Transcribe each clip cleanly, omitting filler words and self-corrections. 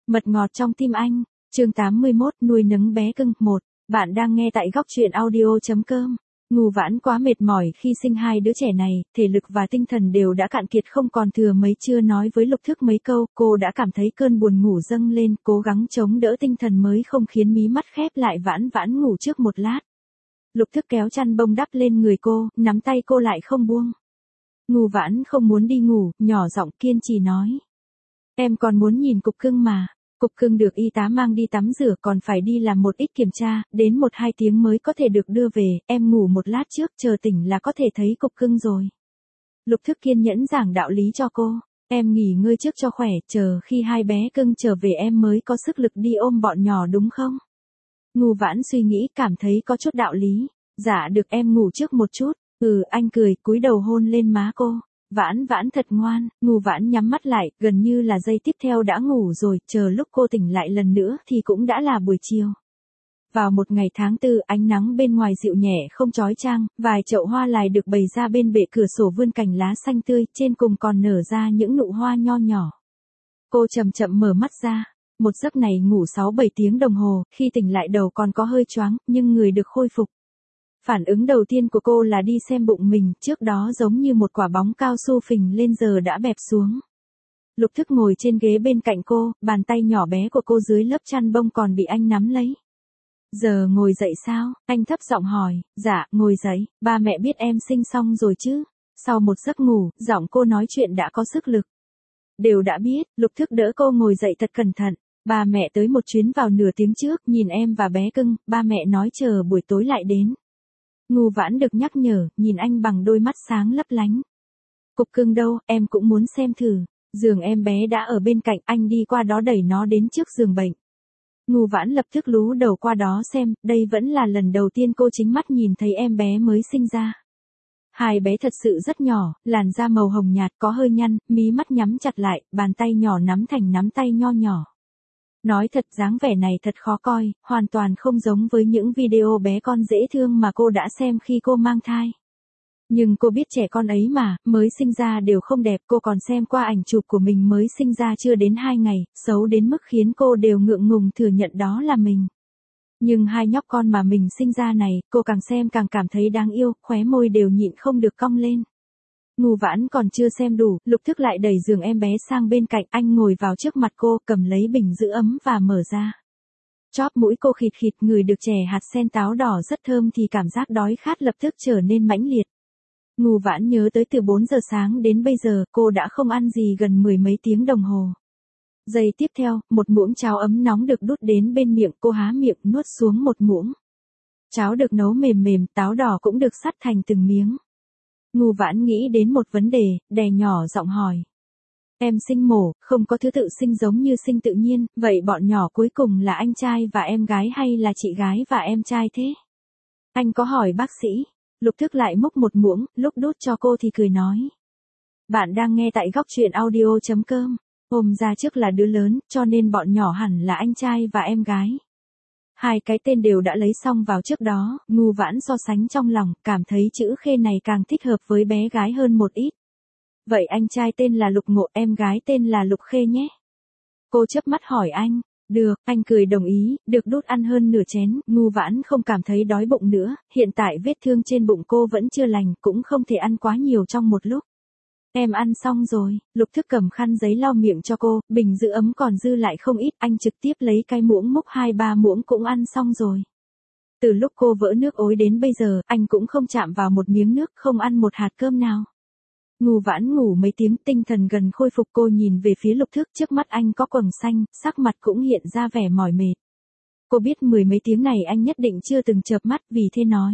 Mật ngọt trong tim anh, chương 81, nuôi nấng bé cưng, 1. Bạn đang nghe tại góc truyện audio.com. Ngù Vãn quá mệt mỏi khi sinh hai đứa trẻ này, thể lực và tinh thần đều đã cạn kiệt không còn thừa mấy, chưa nói với Lục Thức mấy câu, cô đã cảm thấy cơn buồn ngủ dâng lên, cố gắng chống đỡ tinh thần mới không khiến mí mắt khép lại. Vãn Vãn ngủ trước một lát. Lục Thức kéo chăn bông đắp lên người cô, nắm tay cô lại không buông. Ngù Vãn không muốn đi ngủ, nhỏ giọng kiên trì nói. Em còn muốn nhìn cục cưng mà. Cục cưng được y tá mang đi tắm rửa, còn phải đi làm một ít kiểm tra, đến 1-2 tiếng mới có thể được đưa về, em ngủ một lát trước, chờ tỉnh là có thể thấy cục cưng rồi. Lục Thức kiên nhẫn giảng đạo lý cho cô, em nghỉ ngơi trước cho khỏe, chờ khi hai bé cưng trở về em mới có sức lực đi ôm bọn nhỏ đúng không? Ngù Vãn suy nghĩ, cảm thấy có chút đạo lý. Dạ được, em ngủ trước một chút. Anh cười, cúi đầu hôn lên má cô. Vãn Vãn thật ngoan. Ngù Vãn nhắm mắt lại, gần như là giây tiếp theo đã ngủ rồi, chờ lúc cô tỉnh lại lần nữa thì cũng đã là buổi chiều. Vào một ngày tháng 4, ánh nắng bên ngoài dịu nhẹ không chói chang, vài chậu hoa lài được bày ra bên bệ cửa sổ vươn cành lá xanh tươi, trên cùng còn nở ra những nụ hoa nho nhỏ. Cô chậm chậm mở mắt ra. Một giấc này ngủ 6-7 tiếng đồng hồ, khi tỉnh lại đầu còn có hơi choáng, nhưng người được khôi phục. Phản ứng đầu tiên của cô là đi xem bụng mình, trước đó giống như một quả bóng cao su phình lên giờ đã bẹp xuống. Lục Thức ngồi trên ghế bên cạnh cô, bàn tay nhỏ bé của cô dưới lớp chăn bông còn bị anh nắm lấy. Giờ ngồi dậy sao? Anh thấp giọng hỏi. Dạ, ngồi dậy, ba mẹ biết em sinh xong rồi chứ? Sau một giấc ngủ, giọng cô nói chuyện đã có sức lực. Đều đã biết. Lục Thức đỡ cô ngồi dậy thật cẩn thận. Ba mẹ tới một chuyến vào nửa tiếng trước, nhìn em và bé cưng, ba mẹ nói chờ buổi tối lại đến. Ngù Vãn được nhắc nhở, nhìn anh bằng đôi mắt sáng lấp lánh. Cục cưng đâu, em cũng muốn xem thử. Giường em bé đã ở bên cạnh, anh đi qua đó đẩy nó đến trước giường bệnh. Ngù Vãn lập tức lú đầu qua đó xem, đây vẫn là lần đầu tiên cô chính mắt nhìn thấy em bé mới sinh ra. Hai bé thật sự rất nhỏ, làn da màu hồng nhạt có hơi nhăn, mí mắt nhắm chặt lại, bàn tay nhỏ nắm thành nắm tay nho nhỏ. Nói thật, dáng vẻ này thật khó coi, hoàn toàn không giống với những video bé con dễ thương mà cô đã xem khi cô mang thai. Nhưng cô biết trẻ con ấy mà, mới sinh ra đều không đẹp, cô còn xem qua ảnh chụp của mình mới sinh ra chưa đến 2 ngày, xấu đến mức khiến cô đều ngượng ngùng thừa nhận đó là mình. Nhưng hai nhóc con mà mình sinh ra này, cô càng xem càng cảm thấy đáng yêu, khóe môi đều nhịn không được cong lên. Ngù Vãn còn chưa xem đủ, Lục Thức lại đẩy giường em bé sang bên cạnh, anh ngồi vào trước mặt cô, cầm lấy bình giữ ấm và mở ra. Chóp mũi cô khịt khịt, ngửi được chè hạt sen táo đỏ rất thơm thì cảm giác đói khát lập tức trở nên mãnh liệt. Ngù Vãn nhớ tới từ 4 giờ sáng đến bây giờ, cô đã không ăn gì gần 10 mấy tiếng đồng hồ. Giây tiếp theo, một muỗng cháo ấm nóng được đút đến bên miệng, cô há miệng nuốt xuống một muỗng. Cháo được nấu mềm mềm, táo đỏ cũng được sắt thành từng miếng. Ngù Vãn nghĩ đến một vấn đề, đè nhỏ giọng hỏi. Em sinh mổ, không có thứ tự sinh giống như sinh tự nhiên, vậy bọn nhỏ cuối cùng là anh trai và em gái hay là chị gái và em trai thế? Anh có hỏi bác sĩ. Lục Thức lại múc một muỗng, lúc đút cho cô thì cười nói. Bạn đang nghe tại góc truyện audio.com. Ôm ra trước là đứa lớn, cho nên bọn nhỏ hẳn là anh trai và em gái. Hai cái tên đều đã lấy xong vào trước đó, Ngù Vãn so sánh trong lòng, cảm thấy chữ Khê này càng thích hợp với bé gái hơn một ít. Vậy anh trai tên là Lục Ngộ, em gái tên là Lục Khê nhé. Cô chớp mắt hỏi anh. Được, anh cười đồng ý, được đút ăn hơn nửa chén, Ngù Vãn không cảm thấy đói bụng nữa, hiện tại vết thương trên bụng cô vẫn chưa lành, cũng không thể ăn quá nhiều trong một lúc. Em ăn xong rồi. Lục Thức cầm khăn giấy lau miệng cho cô, bình giữ ấm còn dư lại không ít, anh trực tiếp lấy cái muỗng múc 2-3 muỗng cũng ăn xong rồi. Từ lúc cô vỡ nước ối đến bây giờ, anh cũng không chạm vào một miếng nước, không ăn một hạt cơm nào. Ngù Vãn ngủ mấy tiếng, tinh thần gần khôi phục, cô nhìn về phía Lục Thức, trước mắt anh có quầng xanh, sắc mặt cũng hiện ra vẻ mỏi mệt. Cô biết 10 mấy tiếng này anh nhất định chưa từng chợp mắt, vì thế nói.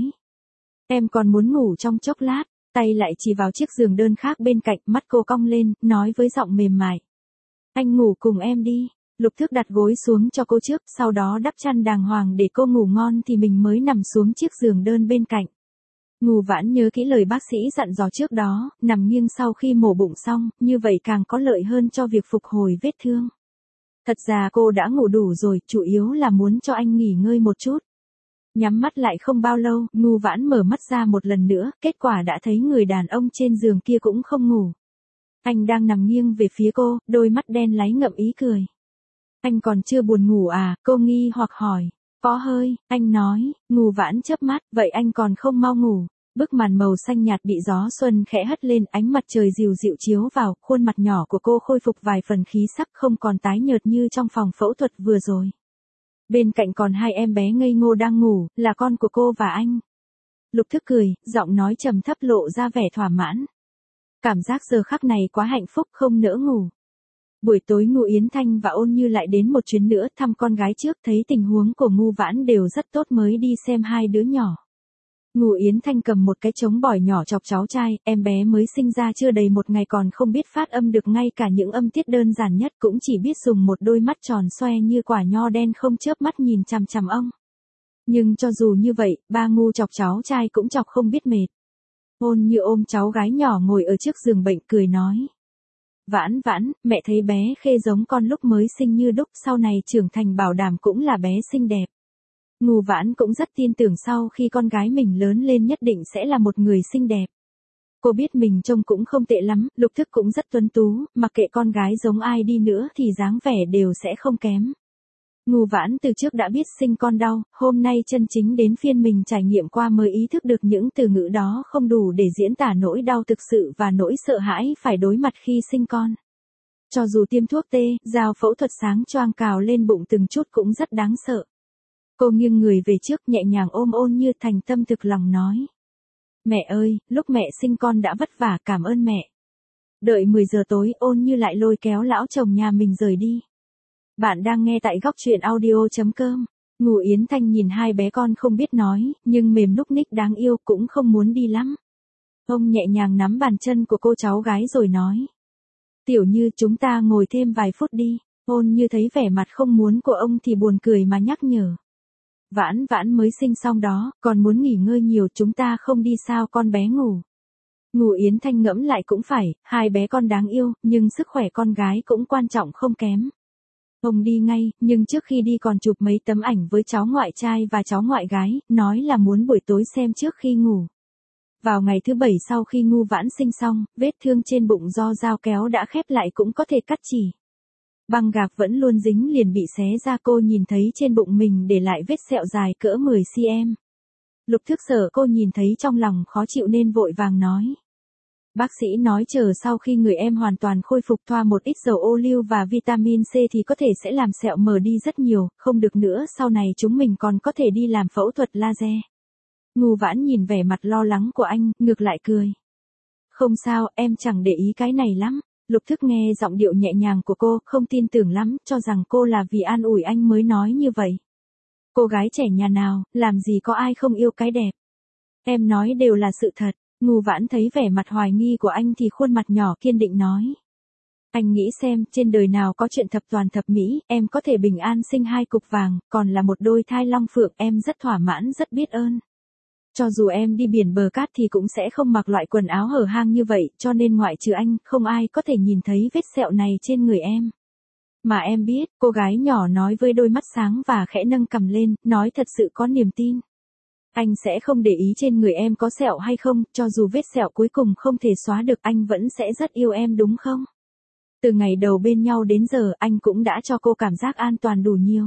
Em còn muốn ngủ trong chốc lát. Tay lại chỉ vào chiếc giường đơn khác bên cạnh, mắt cô cong lên, nói với giọng mềm mại. Anh ngủ cùng em đi. Lục Thức đặt gối xuống cho cô trước, sau đó đắp chăn đàng hoàng để cô ngủ ngon thì mình mới nằm xuống chiếc giường đơn bên cạnh. Ngù Vãn nhớ kỹ lời bác sĩ dặn dò trước đó, nằm nghiêng sau khi mổ bụng xong, như vậy càng có lợi hơn cho việc phục hồi vết thương. Thật ra cô đã ngủ đủ rồi, chủ yếu là muốn cho anh nghỉ ngơi một chút. Nhắm mắt lại không bao lâu, Ngù Vãn mở mắt ra một lần nữa, kết quả đã thấy người đàn ông trên giường kia cũng không ngủ. Anh đang nằm nghiêng về phía cô, đôi mắt đen láy ngậm ý cười. Anh còn chưa buồn ngủ à, cô nghi hoặc hỏi. Có hơi, anh nói, Ngô Vãn chớp mắt, vậy anh còn không mau ngủ. Bức màn màu xanh nhạt bị gió xuân khẽ hất lên, ánh mặt trời dịu dịu chiếu vào, khuôn mặt nhỏ của cô khôi phục vài phần khí sắc, không còn tái nhợt như trong phòng phẫu thuật vừa rồi. Bên cạnh còn hai em bé ngây ngô đang ngủ, là con của cô và anh. Lục Thức cười, giọng nói trầm thấp lộ ra vẻ thỏa mãn. Cảm giác giờ khắc này quá hạnh phúc, không nỡ ngủ. Buổi tối Ngô Yến Thanh và Ôn Như lại đến một chuyến nữa thăm con gái trước, thấy tình huống của Ngô Vãn đều rất tốt mới đi xem hai đứa nhỏ. Ngô Yến Thanh cầm một cái trống bỏi nhỏ chọc cháu trai, em bé mới sinh ra chưa đầy một ngày còn không biết phát âm được ngay cả những âm tiết đơn giản nhất, cũng chỉ biết dùng một đôi mắt tròn xoe như quả nho đen không chớp mắt nhìn chằm chằm ông. Nhưng cho dù như vậy, ba Ngô chọc cháu trai cũng chọc không biết mệt. Ôn Như ôm cháu gái nhỏ ngồi ở trước giường bệnh cười nói. Vãn Vãn, mẹ thấy bé Khê giống con lúc mới sinh như đúc, sau này trưởng thành bảo đảm cũng là bé xinh đẹp. Ngô Vãn cũng rất tin tưởng sau khi con gái mình lớn lên nhất định sẽ là một người xinh đẹp. Cô biết mình trông cũng không tệ lắm, Lục Thức cũng rất tuấn tú, mặc kệ con gái giống ai đi nữa thì dáng vẻ đều sẽ không kém. Ngô Vãn từ trước đã biết sinh con đau, hôm nay chân chính đến phiên mình trải nghiệm qua mới ý thức được những từ ngữ đó không đủ để diễn tả nỗi đau thực sự và nỗi sợ hãi phải đối mặt khi sinh con. Cho dù tiêm thuốc tê, dao phẫu thuật sáng choang cào lên bụng từng chút cũng rất đáng sợ. Cô nghiêng người về trước nhẹ nhàng ôm Ôn Như, thành tâm thực lòng nói. Mẹ ơi, lúc mẹ sinh con đã vất vả, cảm ơn mẹ. Đợi 10 giờ tối, Ôn Như lại lôi kéo lão chồng nhà mình rời đi. Bạn đang nghe tại góc truyện audio.com. Ngô Yến Thanh nhìn hai bé con không biết nói, nhưng mềm núc ních đáng yêu, cũng không muốn đi lắm. Ông nhẹ nhàng nắm bàn chân của cô cháu gái rồi nói. Tiểu Như, chúng ta ngồi thêm vài phút đi. Ôn Như thấy vẻ mặt không muốn của ông thì buồn cười mà nhắc nhở. Vãn Vãn mới sinh xong đó, còn muốn nghỉ ngơi nhiều, chúng ta không đi sao, con bé ngủ. Ngô Yến Thanh ngẫm lại cũng phải, hai bé con đáng yêu, nhưng sức khỏe con gái cũng quan trọng không kém. Ông đi ngay, nhưng trước khi đi còn chụp mấy tấm ảnh với cháu ngoại trai và cháu ngoại gái, nói là muốn buổi tối xem trước khi ngủ. Vào ngày thứ 7 sau khi Ngô Vãn sinh xong, vết thương trên bụng do dao kéo đã khép lại cũng có thể cắt chỉ. Băng gạc vẫn luôn dính liền bị xé ra, cô nhìn thấy trên bụng mình để lại vết sẹo dài cỡ 10 cm. Lục Thức sợ cô nhìn thấy trong lòng khó chịu nên vội vàng nói. Bác sĩ nói chờ sau khi người em hoàn toàn khôi phục thoa một ít dầu ô liu và vitamin C thì có thể sẽ làm sẹo mờ đi rất nhiều, không được nữa sau này chúng mình còn có thể đi làm phẫu thuật laser. Ngô Vãn nhìn vẻ mặt lo lắng của anh, ngược lại cười. Không sao, em chẳng để ý cái này lắm. Lục Thức nghe giọng điệu nhẹ nhàng của cô, không tin tưởng lắm, cho rằng cô là vì an ủi anh mới nói như vậy. Cô gái trẻ nhà nào, làm gì có ai không yêu cái đẹp. Em nói đều là sự thật. Ngô Vãn thấy vẻ mặt hoài nghi của anh thì khuôn mặt nhỏ kiên định nói. Anh nghĩ xem, trên đời nào có chuyện thập toàn thập mỹ, em có thể bình an sinh hai cục vàng, còn là một đôi thai long phượng, em rất thỏa mãn, rất biết ơn. Cho dù em đi biển bờ cát thì cũng sẽ không mặc loại quần áo hở hang như vậy, cho nên ngoại trừ anh, không ai có thể nhìn thấy vết sẹo này trên người em. Mà em biết, cô gái nhỏ nói với đôi mắt sáng và khẽ nâng cằm lên, nói thật sự có niềm tin. Anh sẽ không để ý trên người em có sẹo hay không, cho dù vết sẹo cuối cùng không thể xóa được, anh vẫn sẽ rất yêu em đúng không? Từ ngày đầu bên nhau đến giờ, anh cũng đã cho cô cảm giác an toàn đủ nhiều.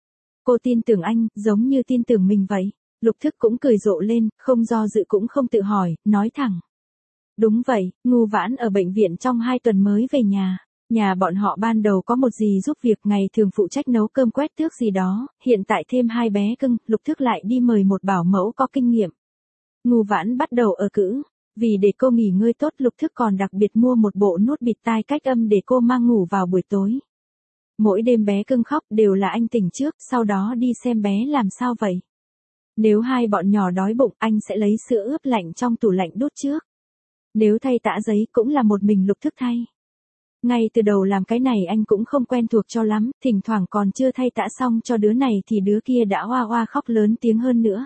Cô tin tưởng anh, giống như tin tưởng mình vậy. Lục Thức cũng cười rộ lên, không do dự cũng không tự hỏi, nói thẳng. Đúng vậy, Ngô Vãn ở bệnh viện trong 2 tuần mới về nhà. Nhà bọn họ ban đầu có một dì giúp việc ngày thường phụ trách nấu cơm quét tước gì đó, hiện tại thêm 2 bé cưng, Lục Thức lại đi mời một bảo mẫu có kinh nghiệm. Ngô Vãn bắt đầu ở cữ, vì để cô nghỉ ngơi tốt Lục Thức còn đặc biệt mua một bộ nút bịt tai cách âm để cô mang ngủ vào buổi tối. Mỗi đêm bé cưng khóc đều là anh tỉnh trước, sau đó đi xem bé làm sao vậy. Nếu hai bọn nhỏ đói bụng anh sẽ lấy sữa ướp lạnh trong tủ lạnh đút trước. Nếu thay tã giấy cũng là một mình Lục Thức thay. Ngay từ đầu làm cái này anh cũng không quen thuộc cho lắm, thỉnh thoảng còn chưa thay tã xong cho đứa này thì đứa kia đã oa oa khóc lớn tiếng hơn nữa.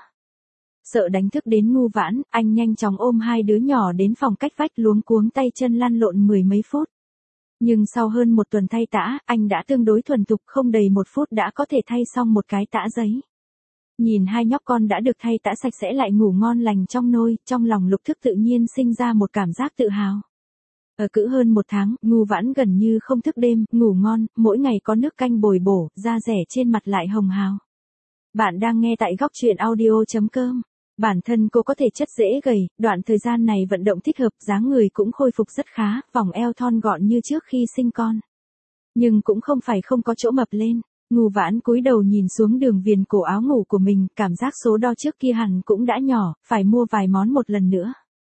Sợ đánh thức đến Ngô Vãn, anh nhanh chóng ôm hai đứa nhỏ đến phòng cách vách luống cuống tay chân lăn lộn 10 mấy phút. Nhưng sau hơn 1 tuần thay tã, anh đã tương đối thuần thục, không đầy 1 phút đã có thể thay xong một cái tã giấy. Nhìn hai nhóc con đã được thay tã sạch sẽ lại ngủ ngon lành trong nôi, trong lòng Lục Thức tự nhiên sinh ra một cảm giác tự hào. Ở cữ hơn 1 tháng, Ngu Vãn gần như không thức đêm, ngủ ngon, mỗi ngày có nước canh bồi bổ, da rẻ trên mặt lại hồng hào. Bạn đang nghe tại góc truyện audio.com. Bản thân cô có thể chất dễ gầy, đoạn thời gian này vận động thích hợp, dáng người cũng khôi phục rất khá, vòng eo thon gọn như trước khi sinh con. Nhưng cũng không phải không có chỗ mập lên. Ngu Vãn cúi đầu nhìn xuống đường viền cổ áo ngủ của mình, cảm giác số đo trước kia hẳn cũng đã nhỏ, phải mua vài món một lần nữa.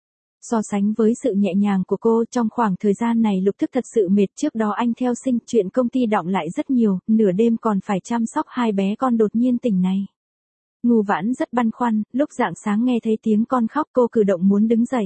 So sánh với sự nhẹ nhàng của cô trong khoảng thời gian này Lục Thức thật sự mệt, trước đó anh theo sinh, chuyện công ty đọng lại rất nhiều, nửa đêm còn phải chăm sóc 2 bé con đột nhiên tỉnh này. Ngu Vãn rất băn khoăn, lúc rạng sáng nghe thấy tiếng con khóc cô cử động muốn đứng dậy.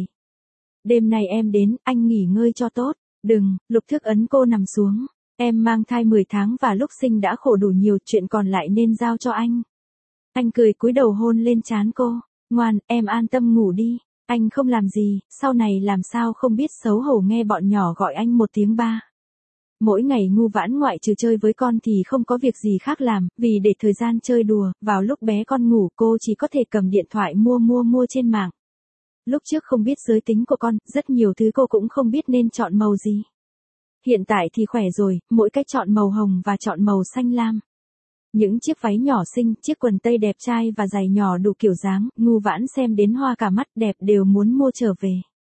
Đêm nay em đến, anh nghỉ ngơi cho tốt. Đừng, Lục Thức ấn cô nằm xuống. Em mang thai 10 tháng và lúc sinh đã khổ đủ nhiều, chuyện còn lại nên giao cho anh. Anh cười cúi đầu hôn lên trán cô. Ngoan, em an tâm ngủ đi. Anh không làm gì, sau này làm sao không biết xấu hổ nghe bọn nhỏ gọi anh một tiếng ba. Mỗi ngày Ngu Vãn ngoại trừ chơi với con thì không có việc gì khác làm, vì để thời gian chơi đùa, vào lúc bé con ngủ cô chỉ có thể cầm điện thoại mua trên mạng. Lúc trước không biết giới tính của con, rất nhiều thứ cô cũng không biết nên chọn màu gì. Hiện tại thì khỏe rồi, mỗi cách chọn màu hồng và chọn màu xanh lam. Những chiếc váy nhỏ xinh, chiếc quần tây đẹp trai và giày nhỏ đủ kiểu dáng, Ngu Vãn xem đến hoa cả mắt, đẹp đều muốn mua trở về.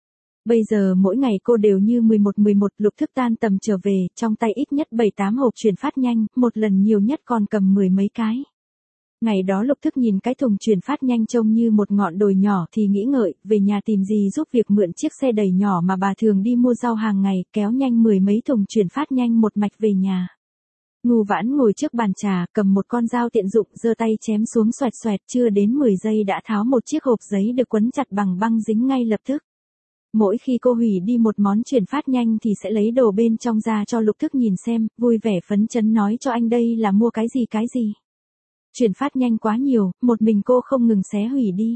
Bây giờ mỗi ngày cô đều như 11, Lục Thức tan tầm trở về, trong tay ít nhất 7-8 hộp chuyển phát nhanh, một lần nhiều nhất còn cầm 10 mấy cái. Ngày đó Lục Thức nhìn cái thùng chuyển phát nhanh trông như một ngọn đồi nhỏ thì nghĩ ngợi, về nhà tìm gì giúp việc mượn chiếc xe đẩy nhỏ mà bà thường đi mua rau hàng ngày, kéo nhanh 10 mấy thùng chuyển phát nhanh một mạch về nhà. Ngu Vãn ngồi trước bàn trà, cầm một con dao tiện dụng, giơ tay chém xuống xoẹt xoẹt, chưa đến 10 giây đã tháo một chiếc hộp giấy được quấn chặt bằng băng dính ngay lập tức. Mỗi khi cô hủy đi một món chuyển phát nhanh thì sẽ lấy đồ bên trong ra cho Lục Thức nhìn xem, vui vẻ phấn chấn nói cho anh đây là mua cái gì. Chuyển phát nhanh quá nhiều, một mình cô không ngừng xé hủy đi.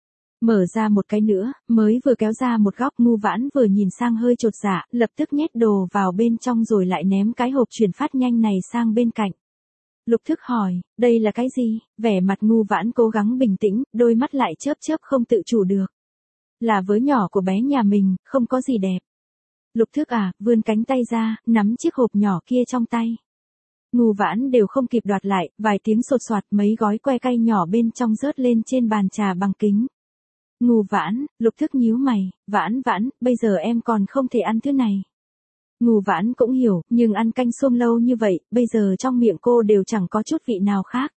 Mở ra một cái nữa, mới vừa kéo ra một góc Ngu Vãn vừa nhìn sang hơi chột dạ, lập tức nhét đồ vào bên trong rồi lại ném cái hộp chuyển phát nhanh này sang bên cạnh. Lục Thức hỏi, đây là cái gì? Vẻ mặt Ngu Vãn cố gắng bình tĩnh, đôi mắt lại chớp không tự chủ được. Là vớ nhỏ của bé nhà mình, không có gì đẹp. Lục Thức vươn cánh tay ra, nắm chiếc hộp nhỏ kia trong tay. Ngu Vãn đều không kịp đoạt lại, vài tiếng sột soạt mấy gói que cay nhỏ bên trong rớt lên trên bàn trà bằng kính. Ngu Vãn, Lục Thức nhíu mày, Vãn, bây giờ em còn không thể ăn thứ này. Ngu Vãn cũng hiểu, nhưng ăn canh xuông lâu như vậy, bây giờ trong miệng cô đều chẳng có chút vị nào khác.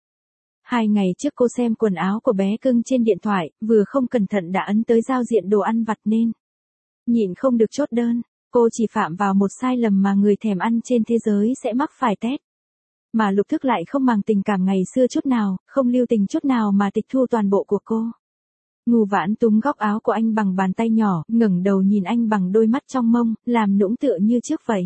2 ngày trước cô xem quần áo của bé cưng trên điện thoại, vừa không cẩn thận đã ấn tới giao diện đồ ăn vặt nên nhịn không được chốt đơn. Cô chỉ phạm vào một sai lầm mà người thèm ăn trên thế giới sẽ mắc phải tét. Mà Lục Thức lại không màng tình cảm ngày xưa chút nào, không lưu tình chút nào mà tịch thu toàn bộ của cô. Ngu Vãn túm góc áo của anh bằng bàn tay nhỏ, ngẩng đầu nhìn anh bằng đôi mắt trong mông, làm nũng tựa như trước vậy.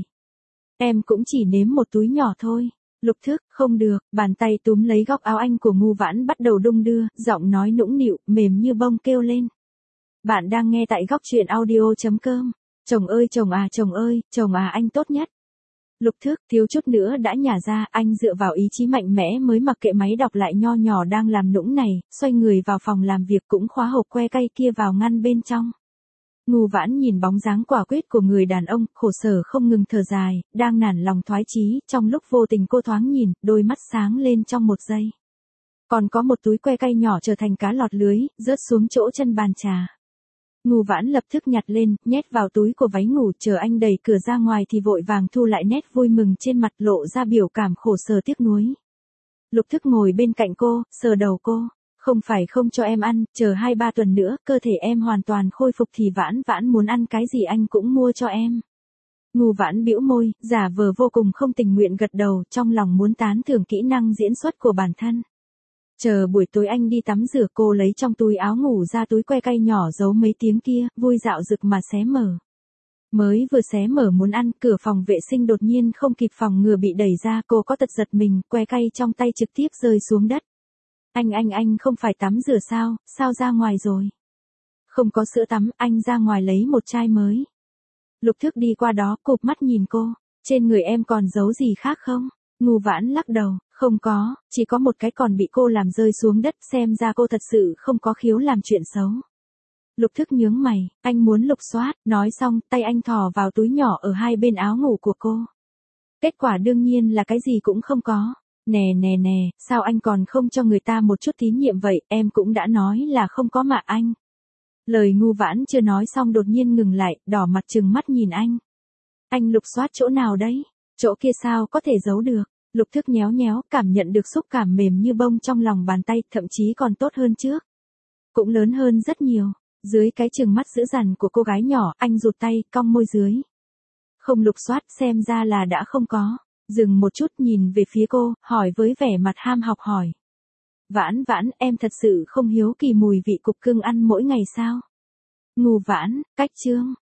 Em cũng chỉ nếm một túi nhỏ thôi. Lục Thức, không được, bàn tay túm lấy góc áo anh của Ngu Vãn bắt đầu đung đưa, giọng nói nũng nịu, mềm như bông kêu lên. Bạn đang nghe tại góc truyện audio.com. Chồng ơi chồng anh tốt nhất. Lục Thức thiếu chút nữa đã nhả ra, anh dựa vào ý chí mạnh mẽ mới mặc kệ máy đọc lại nho nhỏ đang làm nũng này, xoay người vào phòng làm việc cũng khóa hộp que cay kia vào ngăn bên trong. Ngu Vãn nhìn bóng dáng quả quyết của người đàn ông, khổ sở không ngừng thở dài, đang nản lòng thoái chí, trong lúc vô tình cô thoáng nhìn, đôi mắt sáng lên trong một giây. Còn có một túi que cay nhỏ trở thành cá lọt lưới, rớt xuống chỗ chân bàn trà. Ngu Vãn lập tức nhặt lên, nhét vào túi của váy ngủ, chờ anh đẩy cửa ra ngoài thì vội vàng thu lại, nét vui mừng trên mặt lộ ra biểu cảm khổ sở tiếc nuối. Lục Thức ngồi bên cạnh cô, sờ đầu cô. Không phải không cho em ăn, chờ 2-3 tuần nữa, cơ thể em hoàn toàn khôi phục thì Vãn muốn ăn cái gì anh cũng mua cho em. Ngu Vãn bĩu môi, giả vờ vô cùng không tình nguyện gật đầu, trong lòng muốn tán thưởng kỹ năng diễn xuất của bản thân. Chờ buổi tối anh đi tắm rửa, cô lấy trong túi áo ngủ ra túi que cay nhỏ giấu mấy tiếng kia, vui dạo rực mà xé mở. Mới vừa xé mở muốn ăn, cửa phòng vệ sinh đột nhiên không kịp phòng ngừa bị đẩy ra, cô có tật giật mình, que cay trong tay trực tiếp rơi xuống đất. Anh không phải tắm rửa sao ra ngoài rồi? Không có sữa tắm, anh ra ngoài lấy một chai mới. Lục Thức đi qua đó, cụp mắt nhìn cô, trên người em còn giấu gì khác không? Ngu Vãn lắc đầu, không có, chỉ có một cái còn bị cô làm rơi xuống đất, xem ra cô thật sự không có khiếu làm chuyện xấu. Lục Thức nhướng mày, anh muốn lục soát, nói xong tay anh thò vào túi nhỏ ở hai bên áo ngủ của cô. Kết quả đương nhiên là cái gì cũng không có. Nè nè nè, sao anh còn không cho người ta một chút tín nhiệm vậy, em cũng đã nói là không có mà anh. Lời Ngu Vãn chưa nói xong đột nhiên ngừng lại, đỏ mặt trừng mắt nhìn anh. Anh lục soát chỗ nào đấy? Chỗ kia sao có thể giấu được? Lục Thức nhéo nhéo, cảm nhận được xúc cảm mềm như bông trong lòng bàn tay, thậm chí còn tốt hơn trước. Cũng lớn hơn rất nhiều. Dưới cái trừng mắt dữ dằn của cô gái nhỏ, anh rụt tay, cong môi dưới. Không lục soát, xem ra là đã không có. Dừng một chút nhìn về phía cô, hỏi với vẻ mặt ham học hỏi. Vãn Vãn, em thật sự không hiếu kỳ mùi vị cục cưng ăn mỗi ngày sao? Ngu Vãn, cách chương.